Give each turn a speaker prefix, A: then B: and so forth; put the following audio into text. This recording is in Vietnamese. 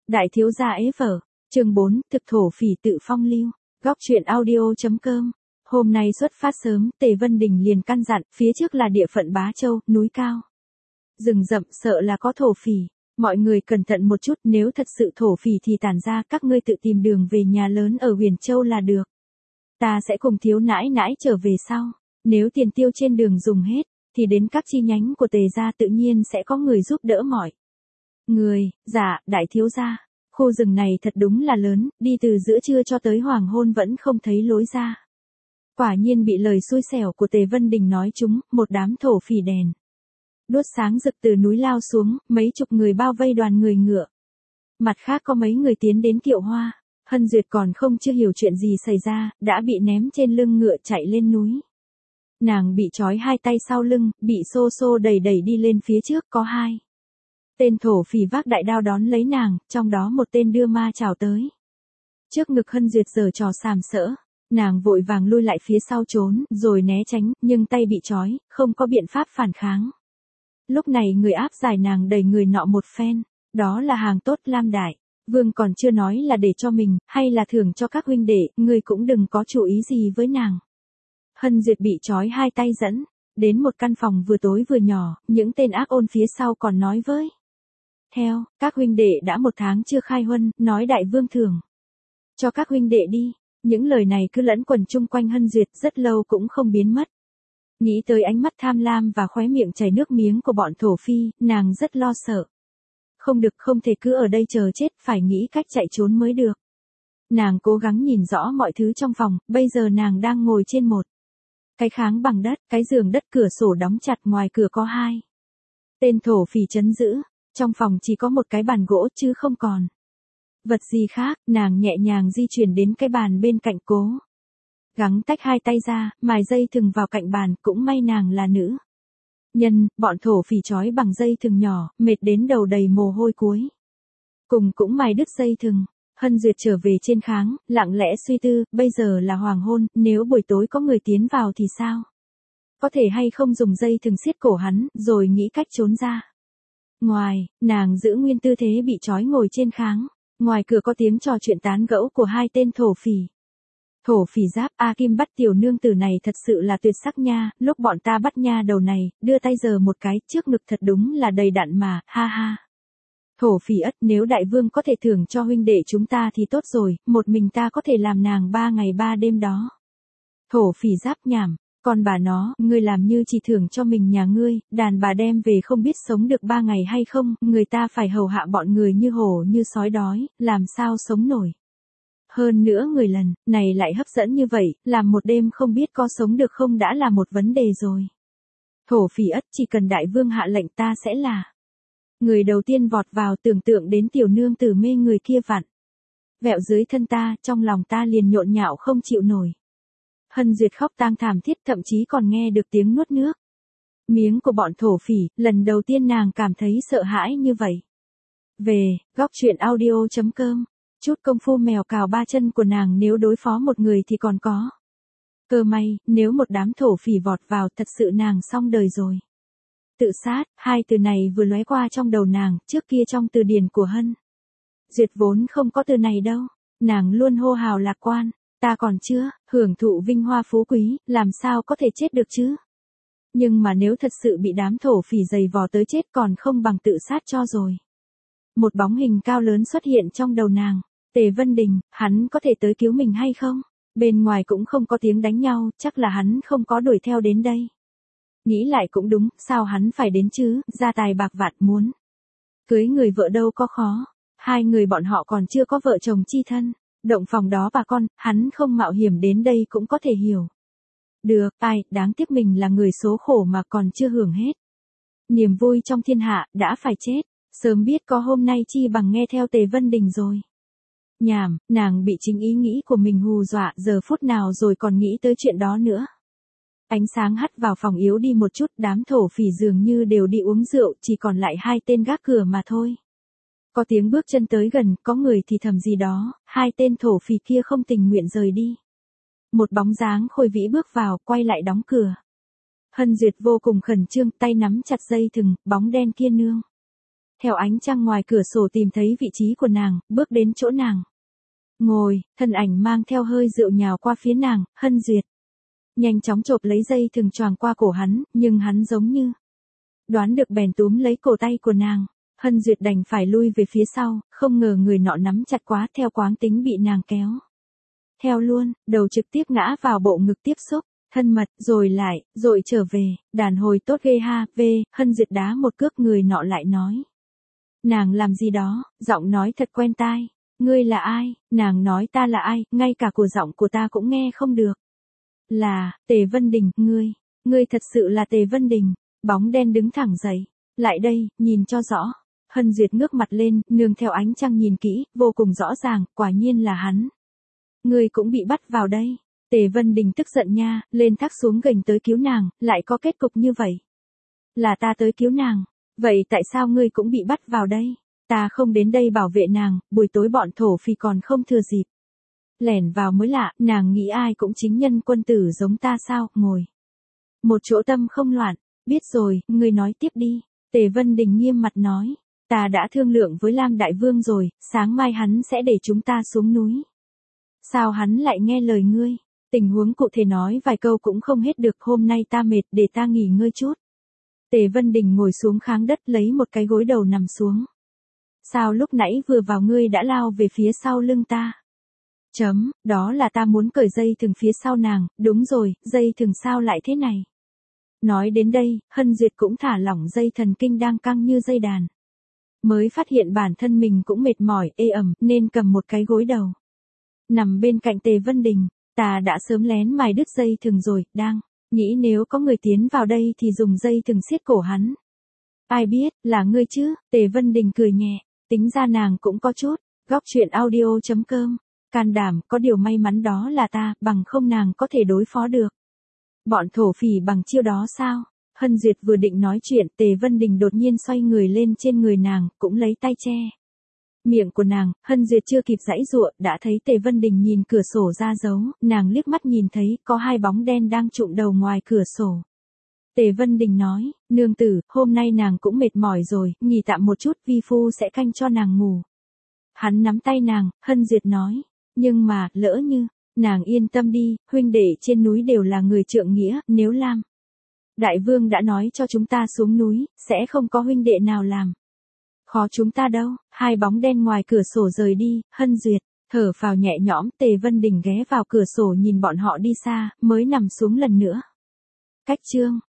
A: Đại thiếu gia ế vở. Chương 4, thực thổ phỉ tự phong lưu. Góc truyện audio.com. Hôm nay xuất phát sớm, Tề Vân Đình liền căn dặn, phía trước là địa phận Bá Châu, núi cao. Rừng rậm sợ là có thổ phỉ. Mọi người cẩn thận một chút, nếu thật sự thổ phỉ thì tản ra, các ngươi tự tìm đường về nhà lớn ở Huyền Châu là được. Ta sẽ cùng thiếu nãi nãi trở về sau. Nếu tiền tiêu trên đường dùng hết, thì đến các chi nhánh của Tề gia tự nhiên sẽ có người giúp đỡ mọi người. Dạ, đại thiếu gia. Khu rừng này thật đúng là lớn, đi từ giữa trưa cho tới hoàng hôn vẫn không thấy lối ra. Quả nhiên bị lời xui xẻo của Tề Vân Đình nói trúng, một đám thổ phỉ đèn đuốc sáng rực từ núi lao xuống, mấy chục người bao vây đoàn người ngựa. Mặt khác có mấy người tiến đến Kiệu Hoa. Hân Duyệt còn không chưa hiểu chuyện gì xảy ra, đã bị ném trên lưng ngựa chạy lên núi. Nàng bị trói hai tay sau lưng, bị xô xô đẩy đẩy đi lên phía trước, có hai tên thổ phỉ vác đại đao đón lấy nàng, trong đó một tên đưa ma chảo tới. Trước ngực Hân Duyệt giở trò sàm sỡ, nàng vội vàng lui lại phía sau trốn, rồi né tránh, nhưng tay bị trói, không có biện pháp phản kháng. Lúc này người áp giải nàng đẩy người nọ một phen, đó là hàng tốt Lam Đại. Vương còn chưa nói là để cho mình, hay là thưởng cho các huynh đệ, ngươi cũng đừng có chủ ý gì với nàng. Hân Duyệt bị trói hai tay dẫn đến một căn phòng vừa tối vừa nhỏ, những tên ác ôn phía sau còn nói với theo, các huynh đệ đã 1 tháng chưa khai huân, nói đại vương thưởng cho các huynh đệ đi. Những lời này cứ lẫn quẩn chung quanh Hân Duyệt rất lâu cũng không biến mất. Nghĩ tới ánh mắt tham lam và khóe miệng chảy nước miếng của bọn thổ phi, nàng rất lo sợ. Không được, không thể cứ ở đây chờ chết, phải nghĩ cách chạy trốn mới được. Nàng cố gắng nhìn rõ mọi thứ trong phòng, bây giờ nàng đang ngồi trên một cái kháng bằng đất, cái giường đất cửa sổ đóng chặt, ngoài cửa có hai tên thổ phỉ trấn giữ. Trong phòng chỉ có một cái bàn gỗ chứ không còn vật gì khác, nàng nhẹ nhàng di chuyển đến cái bàn bên cạnh, cố gắng tách hai tay ra, mài dây thừng vào cạnh bàn, cũng may nàng là nữ nhân, bọn thổ phỉ trói bằng dây thừng nhỏ, mệt đến đầu đầy mồ hôi cuối cùng cũng mài đứt dây thừng. Hân Duyệt trở về trên kháng, lặng lẽ suy tư, bây giờ là hoàng hôn, nếu buổi tối có người tiến vào thì sao? Có thể hay không dùng dây thừng siết cổ hắn, rồi nghĩ cách trốn ra. Ngoài, nàng giữ nguyên tư thế bị trói ngồi trên kháng. Ngoài cửa có tiếng trò chuyện tán gẫu của hai tên thổ phỉ. Thổ phỉ giáp, A Kim bắt tiểu nương tử này thật sự là tuyệt sắc nha, lúc bọn ta bắt nha đầu này, đưa tay giở một cái, trước ngực thật đúng là đầy đặn mà, ha ha. Thổ phỉ ất, nếu đại vương có thể thưởng cho huynh đệ chúng ta thì tốt rồi, một mình ta có thể làm nàng 3 ngày 3 đêm đó. Thổ phỉ giáp nhảm, còn bà nó, ngươi làm như chỉ thưởng cho mình nhà ngươi, đàn bà đem về không biết sống được 3 ngày hay không, người ta phải hầu hạ bọn người như hổ như sói đói, làm sao sống nổi. Hơn nữa người lần này lại hấp dẫn như vậy, làm một đêm không biết có sống được không đã là một vấn đề rồi. Thổ phỉ ất, chỉ cần đại vương hạ lệnh ta sẽ là người đầu tiên vọt vào, tưởng tượng đến tiểu nương tử mê người kia vặn vẹo dưới thân ta, trong lòng ta liền nhộn nhạo không chịu nổi. Hân Duyệt khóc tang thảm thiết, thậm chí còn nghe được tiếng nuốt nước miếng của bọn thổ phỉ, lần đầu tiên nàng cảm thấy sợ hãi như vậy. Về, góc truyện audio.com, chút công phu mèo cào 3 chân của nàng nếu đối phó một người thì còn có cơ may, nếu một đám thổ phỉ vọt vào thật sự nàng xong đời rồi. Tự sát, hai từ này vừa lóe qua trong đầu nàng, trước kia trong từ điển của Hân Duyệt vốn không có từ này đâu. Nàng luôn hô hào lạc quan, ta còn chưa hưởng thụ vinh hoa phú quý, làm sao có thể chết được chứ. Nhưng mà nếu thật sự bị đám thổ phỉ giày vò tới chết còn không bằng tự sát cho rồi. Một bóng hình cao lớn xuất hiện trong đầu nàng. Tề Vân Đình, hắn có thể tới cứu mình hay không? Bên ngoài cũng không có tiếng đánh nhau, chắc là hắn không có đuổi theo đến đây. Nghĩ lại cũng đúng, sao hắn phải đến chứ, gia tài bạc vạn muốn cưới người vợ đâu có khó. Hai người bọn họ còn chưa có vợ chồng chi thân. Động phòng đó bà con, hắn không mạo hiểm đến đây cũng có thể hiểu được. Ai, đáng tiếc mình là người số khổ mà còn chưa hưởng hết niềm vui trong thiên hạ, đã phải chết. Sớm biết có hôm nay chi bằng nghe theo Tề Vân Đình rồi. Nhảm, nàng bị chính ý nghĩ của mình hù dọa, giờ phút nào rồi còn nghĩ tới chuyện đó nữa. Ánh sáng hắt vào phòng yếu đi một chút, đám thổ phỉ dường như đều đi uống rượu, chỉ còn lại hai tên gác cửa mà thôi. Có tiếng bước chân tới gần, có người thì thầm gì đó, hai tên thổ phỉ kia không tình nguyện rời đi. Một bóng dáng khôi vĩ bước vào, quay lại đóng cửa. Hân Duyệt vô cùng khẩn trương, tay nắm chặt dây thừng, bóng đen kia nương theo ánh trăng ngoài cửa sổ tìm thấy vị trí của nàng, bước đến chỗ nàng. Ngồi, thân ảnh mang theo hơi rượu nhào qua phía nàng, Hân Duyệt. Nhanh chóng chộp lấy dây thừng choàng qua cổ hắn, nhưng hắn giống như đoán được bèn túm lấy cổ tay của nàng. Hân Duyệt đành phải lui về phía sau, không ngờ người nọ nắm chặt quá theo quán tính bị nàng kéo theo luôn, đầu trực tiếp ngã vào bộ ngực tiếp xúc, thân mật, rồi trở về, đàn hồi tốt ghê ha, Hân Duyệt đá một cước, người nọ lại nói. Nàng làm gì đó, giọng nói thật quen tai, ngươi là ai, nàng nói ta là ai, ngay cả của giọng của ta cũng nghe không được. Là, Tề Vân Đình, ngươi thật sự là Tề Vân Đình, bóng đen đứng thẳng dậy, lại đây, nhìn cho rõ. Hân Duyệt ngước mặt lên, nương theo ánh trăng nhìn kỹ, vô cùng rõ ràng, quả nhiên là hắn. Ngươi cũng bị bắt vào đây. Tề Vân Đình tức giận nha, lên thác xuống gành tới cứu nàng, lại có kết cục như vậy. Là ta tới cứu nàng, vậy tại sao ngươi cũng bị bắt vào đây? Ta không đến đây bảo vệ nàng, buổi tối bọn thổ phỉ còn không thừa dịp lẻn vào mới lạ, nàng nghĩ ai cũng chính nhân quân tử giống ta sao, ngồi một chỗ tâm không loạn, biết rồi, ngươi nói tiếp đi. Tề Vân Đình nghiêm mặt nói, ta đã thương lượng với Lam Đại Vương rồi, sáng mai hắn sẽ để chúng ta xuống núi. Sao hắn lại nghe lời ngươi? Tình huống cụ thể nói vài câu cũng không hết được, hôm nay ta mệt, để ta nghỉ ngơi chút. Tề Vân Đình ngồi xuống kháng đất lấy một cái gối đầu nằm xuống. Sao lúc nãy vừa vào ngươi đã lao về phía sau lưng ta? Đó là ta muốn cởi dây thừng phía sau nàng, đúng rồi, dây thừng sao lại thế này? Nói đến đây, Hân Duyệt cũng thả lỏng dây thần kinh đang căng như dây đàn. Mới phát hiện bản thân mình cũng mệt mỏi, ê ẩm, nên cầm một cái gối đầu. Nằm bên cạnh Tề Vân Đình, ta đã sớm lén mài đứt dây thừng rồi, đang nghĩ nếu có người tiến vào đây thì dùng dây thừng siết cổ hắn. Ai biết, là ngươi chứ, Tề Vân Đình cười nhẹ, tính ra nàng cũng có chút, góc chuyện audio.com, can đảm, có điều may mắn đó là ta, bằng không nàng có thể đối phó được. Bọn thổ phỉ bằng chiêu đó sao? Hân Duyệt vừa định nói chuyện, Tề Vân Đình đột nhiên xoay người lên trên người nàng, cũng lấy tay che miệng của nàng. Hân Duyệt chưa kịp giãy giụa, đã thấy Tề Vân Đình nhìn cửa sổ ra dấu, nàng liếc mắt nhìn thấy có hai bóng đen đang chụm đầu ngoài cửa sổ. Tề Vân Đình nói, nương tử, hôm nay nàng cũng mệt mỏi rồi, nghỉ tạm một chút, vi phu sẽ canh cho nàng ngủ. Hắn nắm tay nàng, Hân Duyệt nói, nhưng mà, lỡ như, nàng yên tâm đi, huynh đệ trên núi đều là người trượng nghĩa, nếu Lam Đại Vương đã nói cho chúng ta xuống núi, sẽ không có huynh đệ nào làm khó chúng ta đâu. Hai bóng đen ngoài cửa sổ rời đi, Hân Duyệt thở phào nhẹ nhõm, Tề Vân Đình ghé vào cửa sổ nhìn bọn họ đi xa, mới nằm xuống lần nữa. Cách chương